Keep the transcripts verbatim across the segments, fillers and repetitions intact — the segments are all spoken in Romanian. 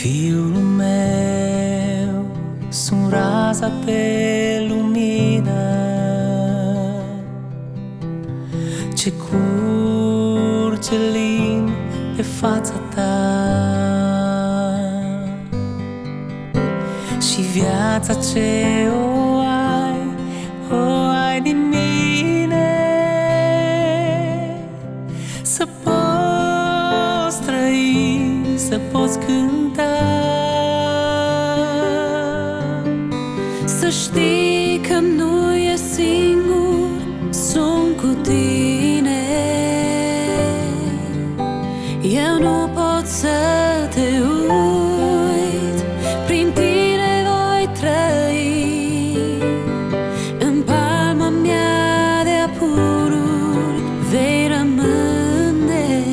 Fiul meu, sunt raza pe lumină ce curge lin pe fața ta, și viața ce o ai, o ai din mine. Să poți trăi, să poți cânta, să știi că nu e singur, sunt cu tine. Eu nu pot să te uit, prin tine voi trăi. În palma mea de apururi vei rămâne.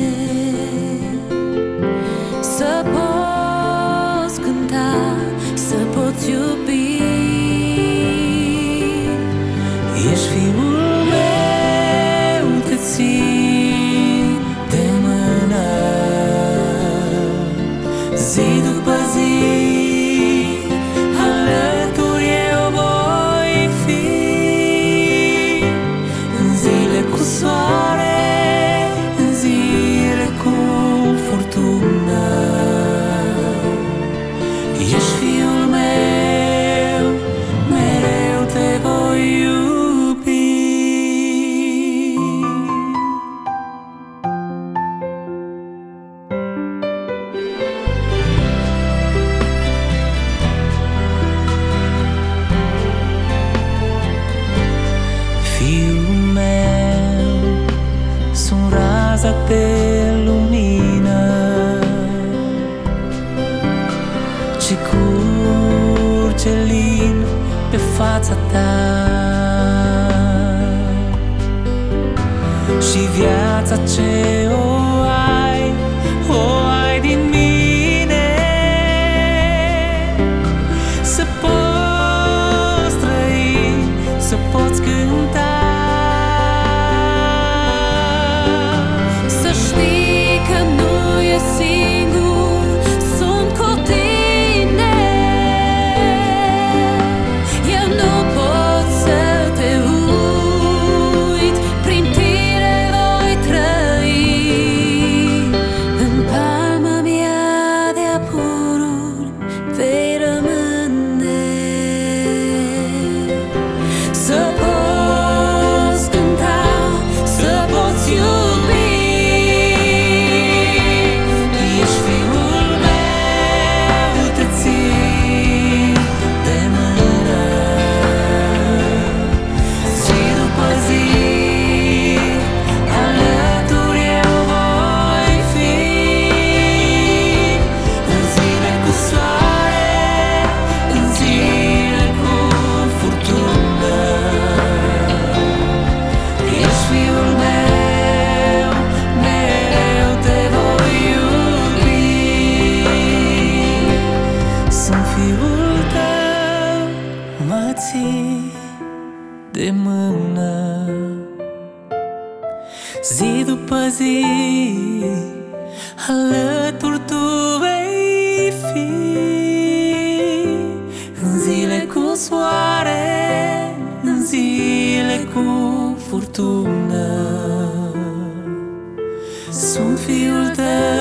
Să poți cânta, să poți iubi. Ești fiul meu, te țin de mână, zi după zi, alături eu voi fi. În zile cu soare, în zile cu furtună, ești fiul meu, mereu te voi iubi. Fiul meu, sunt raza de lumină ce curge lin pe fața ta, și viața ce o ai, o ai din mine. Să poți trăi, să poți cânta, să știi că nu e singur, sunt cu tine. Eu nu pot să te uit, prin tine voi trăi. În palma mea de apururi vei rămâne. Să poți cânta, să poți iubi. ești fiul meu, te țin de mână, zi după zi, alături eu voi fi. În zile cu soare, în zile cu furtună, ești fiul meu, mereu te voi iubi. Sunt fiul tău, mă ții de mână, zi după zi, alături tu vei fi. În zile cu soare, în zile cu furtună, sunt fiul tău.